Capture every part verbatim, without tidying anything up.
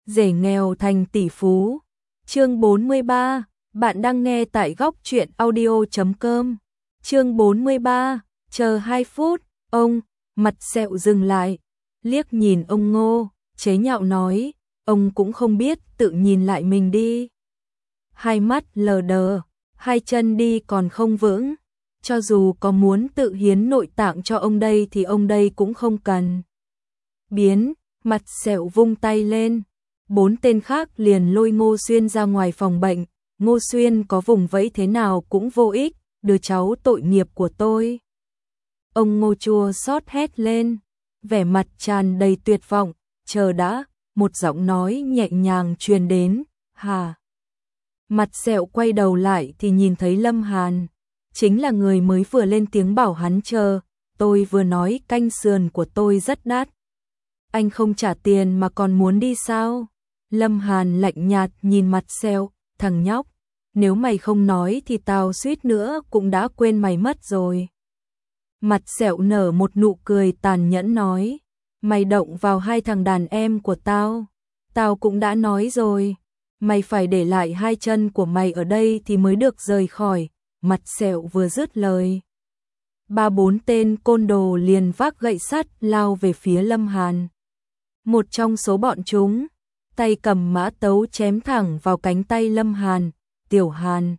rể nghèo thành tỷ phú. Chương bốn mươi ba, bạn đang nghe tại góc truyện audio chấm com. Chương bốn mươi ba, chờ hai phút, ông, mặt sẹo dừng lại, liếc nhìn ông Ngô, chế nhạo nói, ông cũng không biết tự nhìn lại mình đi. Hai mắt lờ đờ, hai chân đi còn không vững, cho dù có muốn tự hiến nội tạng cho ông đây thì ông đây cũng không cần. Biến, mặt sẹo vung tay lên, bốn tên khác liền lôi Ngô Xuyên ra ngoài phòng bệnh. Ngô Xuyên có vùng vẫy thế nào cũng vô ích, đứa cháu tội nghiệp của tôi. Ông Ngô chua xót hét lên, vẻ mặt tràn đầy tuyệt vọng, chờ đã, một giọng nói nhẹ nhàng truyền đến, hà. Mặt sẹo quay đầu lại thì nhìn thấy Lâm Hàn, chính là người mới vừa lên tiếng bảo hắn chờ, tôi vừa nói canh sườn của tôi rất đắt. Anh không trả tiền mà còn muốn đi sao? Lâm Hàn lạnh nhạt nhìn mặt sẹo, thằng nhóc, nếu mày không nói thì tao suýt nữa cũng đã quên mày mất rồi. Mặt sẹo nở một nụ cười tàn nhẫn nói, mày động vào hai thằng đàn em của tao, tao cũng đã nói rồi, mày phải để lại hai chân của mày ở đây thì mới được rời khỏi. Mặt sẹo vừa dứt lời, ba bốn tên côn đồ liền vác gậy sắt lao về phía Lâm Hàn. Một trong số bọn chúng, tay cầm mã tấu chém thẳng vào cánh tay Lâm Hàn. Tiểu Hàn,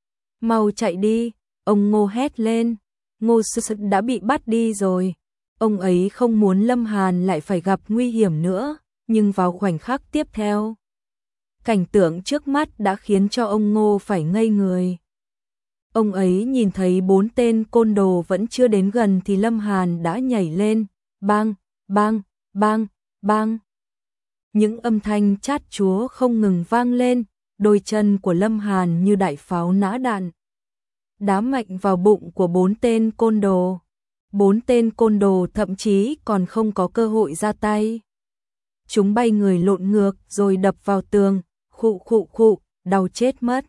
mau chạy đi, ông Ngô hét lên. Ngô Xuyên đã bị bắt đi rồi. Ông ấy không muốn Lâm Hàn lại phải gặp nguy hiểm nữa, nhưng vào khoảnh khắc tiếp theo, cảnh tượng trước mắt đã khiến cho ông Ngô phải ngây người. Ông ấy nhìn thấy bốn tên côn đồ vẫn chưa đến gần thì Lâm Hàn đã nhảy lên, bang, bang, bang, bang. Những âm thanh chát chúa không ngừng vang lên, đôi chân của Lâm Hàn như đại pháo nã đạn, đá mạnh vào bụng của bốn tên côn đồ. Bốn tên côn đồ thậm chí còn không có cơ hội ra tay. Chúng bay người lộn ngược rồi đập vào tường, khụ khụ khụ, đau chết mất.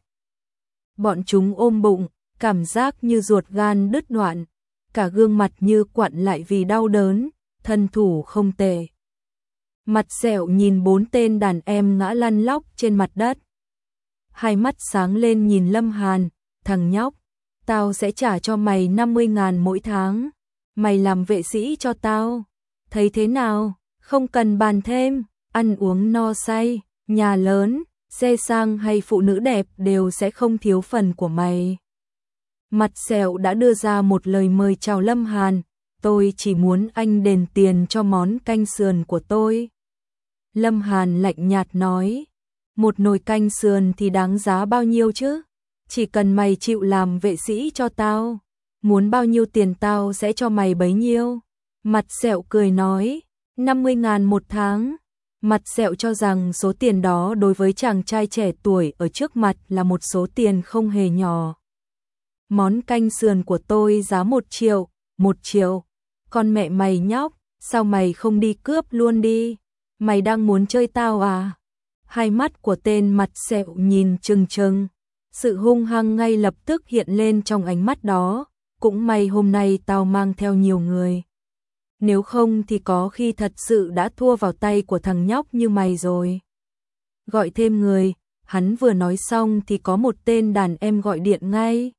Bọn chúng ôm bụng, cảm giác như ruột gan đứt đoạn, cả gương mặt như quặn lại vì đau đớn, thân thủ không tệ. Mặt sẹo nhìn bốn tên đàn em ngã lăn lóc trên mặt đất. Hai mắt sáng lên nhìn Lâm Hàn, thằng nhóc, tao sẽ trả cho mày năm mươi ngàn mỗi tháng. Mày làm vệ sĩ cho tao. Thấy thế nào, không cần bàn thêm, ăn uống no say, nhà lớn, xe sang hay phụ nữ đẹp đều sẽ không thiếu phần của mày. Mặt sẹo đã đưa ra một lời mời chào Lâm Hàn, tôi chỉ muốn anh đền tiền cho món canh sườn của tôi. Lâm Hàn lạnh nhạt nói, một nồi canh sườn thì đáng giá bao nhiêu chứ? Chỉ cần mày chịu làm vệ sĩ cho tao, muốn bao nhiêu tiền tao sẽ cho mày bấy nhiêu. Mặt sẹo cười nói, năm mươi ngàn một tháng. Mặt sẹo cho rằng số tiền đó đối với chàng trai trẻ tuổi ở trước mặt là một số tiền không hề nhỏ. Món canh sườn của tôi giá một triệu, một triệu. Con mẹ mày nhóc, sao mày không đi cướp luôn đi? Mày đang muốn chơi tao à? Hai mắt của tên mặt sẹo nhìn trừng trừng, sự hung hăng ngay lập tức hiện lên trong ánh mắt đó. Cũng may hôm nay tao mang theo nhiều người, nếu không thì có khi thật sự đã thua vào tay của thằng nhóc như mày rồi. Gọi thêm người. Hắn vừa nói xong thì có một tên đàn em gọi điện ngay.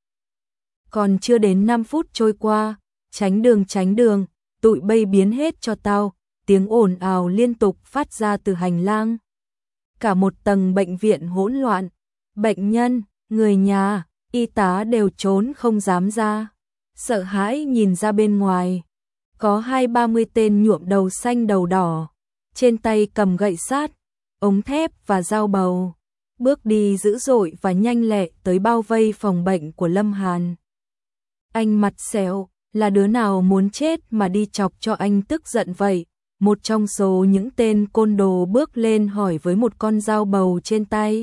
Còn chưa đến năm phút trôi qua, tránh đường tránh đường, tụi bay biến hết cho tao. Tiếng ồn ào liên tục phát ra từ hành lang. Cả một tầng bệnh viện hỗn loạn, bệnh nhân, người nhà, y tá đều trốn không dám ra, sợ hãi nhìn ra bên ngoài. Có hai ba mươi tên nhuộm đầu xanh đầu đỏ, trên tay cầm gậy sắt, ống thép và dao bầu, bước đi dữ dội và nhanh lẹ tới bao vây phòng bệnh của Lâm Hàn. Anh mặt sẹo, là đứa nào muốn chết mà đi chọc cho anh tức giận vậy? Một trong số những tên côn đồ bước lên hỏi với một con dao bầu trên tay.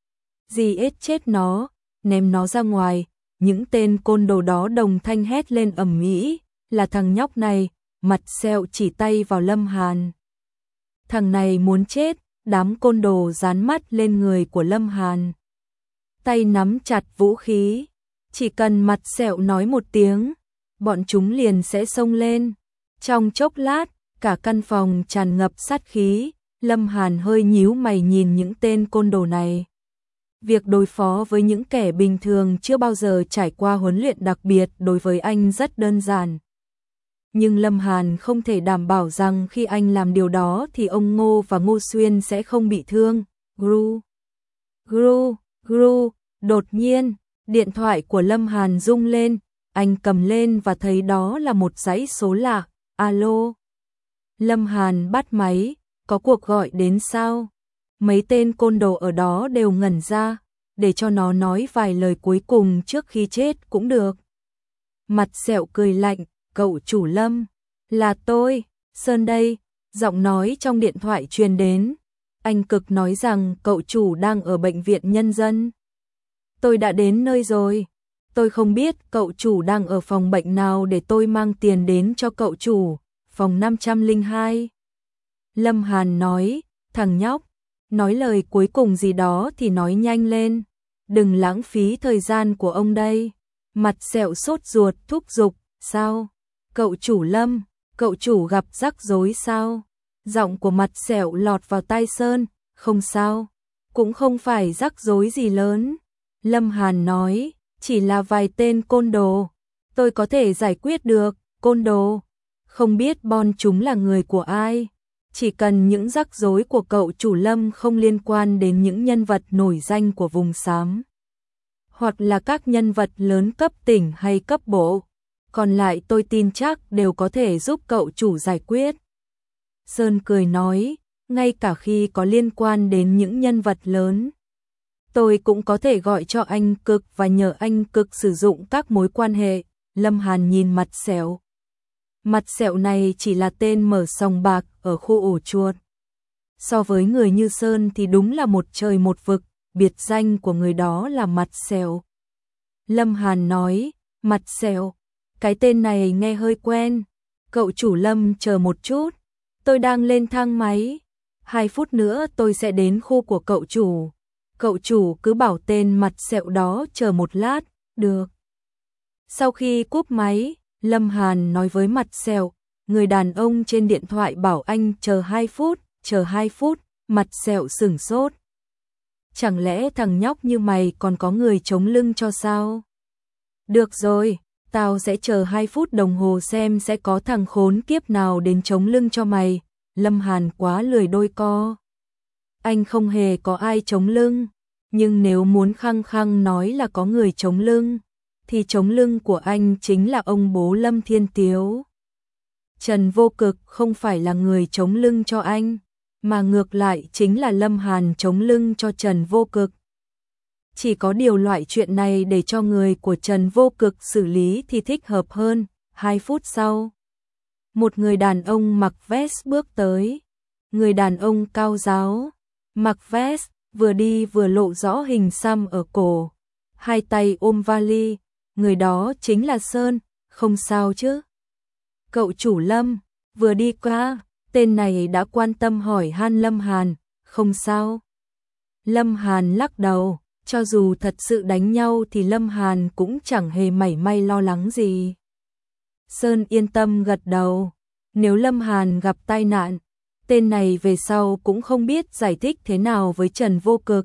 Gì ết chết nó, ném nó ra ngoài. Những tên côn đồ đó đồng thanh hét lên ầm ĩ, là thằng nhóc này. Mặt sẹo chỉ tay vào Lâm Hàn. Thằng này muốn chết. Đám côn đồ dán mắt lên người của Lâm Hàn, tay nắm chặt vũ khí. Chỉ cần mặt sẹo nói một tiếng, bọn chúng liền sẽ xông lên. Trong chốc lát, cả căn phòng tràn ngập sát khí, Lâm Hàn hơi nhíu mày nhìn những tên côn đồ này. Việc đối phó với những kẻ bình thường chưa bao giờ trải qua huấn luyện đặc biệt đối với anh rất đơn giản. Nhưng Lâm Hàn không thể đảm bảo rằng khi anh làm điều đó thì ông Ngô và Ngô Xuyên sẽ không bị thương. Gru, gru, gru, đột nhiên, điện thoại của Lâm Hàn rung lên, anh cầm lên và thấy đó là một dãy số lạ. Alo. Lâm Hàn bắt máy, có cuộc gọi đến sao? Mấy tên côn đồ ở đó đều ngẩn ra, để cho nó nói vài lời cuối cùng trước khi chết cũng được. Mặt sẹo cười lạnh, cậu chủ Lâm, là tôi, Sơn đây, giọng nói trong điện thoại truyền đến. Anh cực nói rằng cậu chủ đang ở bệnh viện nhân dân. Tôi đã đến nơi rồi, tôi không biết cậu chủ đang ở phòng bệnh nào để tôi mang tiền đến cho cậu chủ, phòng năm trăm lẻ hai. Lâm Hàn nói, thằng nhóc, nói lời cuối cùng gì đó thì nói nhanh lên, đừng lãng phí thời gian của ông đây. Mặt sẹo sốt ruột thúc giục, sao? Cậu chủ Lâm, cậu chủ gặp rắc rối sao? Giọng của mặt sẹo lọt vào tai Sơn, không sao, cũng không phải rắc rối gì lớn. Lâm Hàn nói, chỉ là vài tên côn đồ, tôi có thể giải quyết được. Côn đồ, không biết bọn chúng là người của ai. Chỉ cần những rắc rối của cậu chủ Lâm không liên quan đến những nhân vật nổi danh của vùng xám, hoặc là các nhân vật lớn cấp tỉnh hay cấp bộ, còn lại tôi tin chắc đều có thể giúp cậu chủ giải quyết. Sơn cười nói, ngay cả khi có liên quan đến những nhân vật lớn, tôi cũng có thể gọi cho anh Cực và nhờ anh Cực sử dụng các mối quan hệ. Lâm Hàn nhìn mặt sẹo. Mặt sẹo này chỉ là tên mở sòng bạc ở khu ổ chuột. So với người như Sơn thì đúng là một trời một vực, biệt danh của người đó là mặt sẹo. Lâm Hàn nói, mặt sẹo, cái tên này nghe hơi quen. Cậu chủ Lâm chờ một chút, tôi đang lên thang máy. Hai phút nữa tôi sẽ đến khu của cậu chủ. Cậu chủ cứ bảo tên mặt sẹo đó chờ một lát, được. Sau khi cúp máy, Lâm Hàn nói với mặt sẹo, người đàn ông trên điện thoại bảo anh chờ hai phút, chờ hai phút, mặt sẹo sửng sốt. Chẳng lẽ thằng nhóc như mày còn có người chống lưng cho sao? Được rồi, tao sẽ chờ hai phút đồng hồ xem sẽ có thằng khốn kiếp nào đến chống lưng cho mày. Lâm Hàn quá lười đôi co. Anh không hề có ai chống lưng, nhưng nếu muốn khăng khăng nói là có người chống lưng, thì chống lưng của anh chính là ông bố Lâm Thiên Tiếu. Trần Vô Cực không phải là người chống lưng cho anh, mà ngược lại chính là Lâm Hàn chống lưng cho Trần Vô Cực. Chỉ có điều loại chuyện này để cho người của Trần Vô Cực xử lý thì thích hợp hơn. Hai phút sau, một người đàn ông mặc vest bước tới. Người đàn ông cao ráo, mặc vest, vừa đi vừa lộ rõ hình xăm ở cổ, hai tay ôm vali. Người đó chính là Sơn, không sao chứ? Cậu chủ Lâm, vừa đi qua, tên này đã quan tâm hỏi han Lâm Hàn, không sao. Lâm Hàn lắc đầu, cho dù thật sự đánh nhau thì Lâm Hàn cũng chẳng hề mảy may lo lắng gì. Sơn yên tâm gật đầu, nếu Lâm Hàn gặp tai nạn, tên này về sau cũng không biết giải thích thế nào với Trần Vô Cực.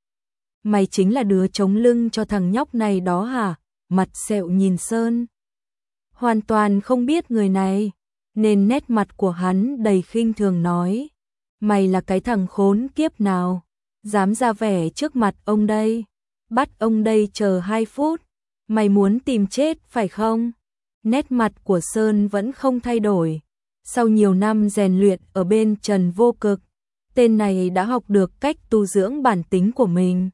Mày chính là đứa chống lưng cho thằng nhóc này đó hả? Mặt sẹo nhìn Sơn, hoàn toàn không biết người này, nên nét mặt của hắn đầy khinh thường nói, mày là cái thằng khốn kiếp nào, dám ra vẻ trước mặt ông đây, bắt ông đây chờ hai phút, mày muốn tìm chết phải không? Nét mặt của Sơn vẫn không thay đổi, sau nhiều năm rèn luyện ở bên Trần Vô Cực, tên này đã học được cách tu dưỡng bản tính của mình.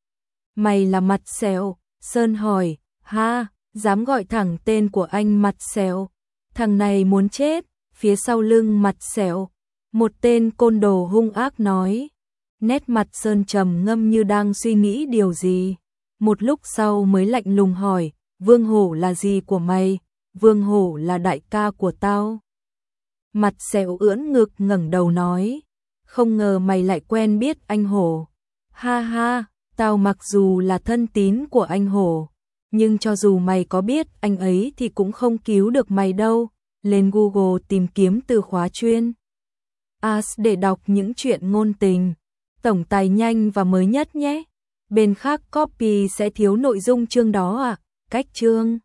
Mày là mặt sẹo? Sơn hỏi. Ha, dám gọi thẳng tên của anh mặt sẹo, thằng này muốn chết. Phía sau lưng mặt sẹo, một tên côn đồ hung ác nói. Nét mặt Sơn trầm ngâm như đang suy nghĩ điều gì. Một lúc sau mới lạnh lùng hỏi, Vương Hổ là gì của mày? Vương Hổ là đại ca của tao. Mặt sẹo ưỡn ngực ngẩng đầu nói, không ngờ mày lại quen biết anh Hổ. Ha ha, tao mặc dù là thân tín của anh Hổ, nhưng cho dù mày có biết anh ấy thì cũng không cứu được mày đâu. Lên Google tìm kiếm từ khóa chuyên As để đọc những chuyện ngôn tình, tổng tài nhanh và mới nhất nhé. Bên khác copy sẽ thiếu nội dung chương đó à? Cách chương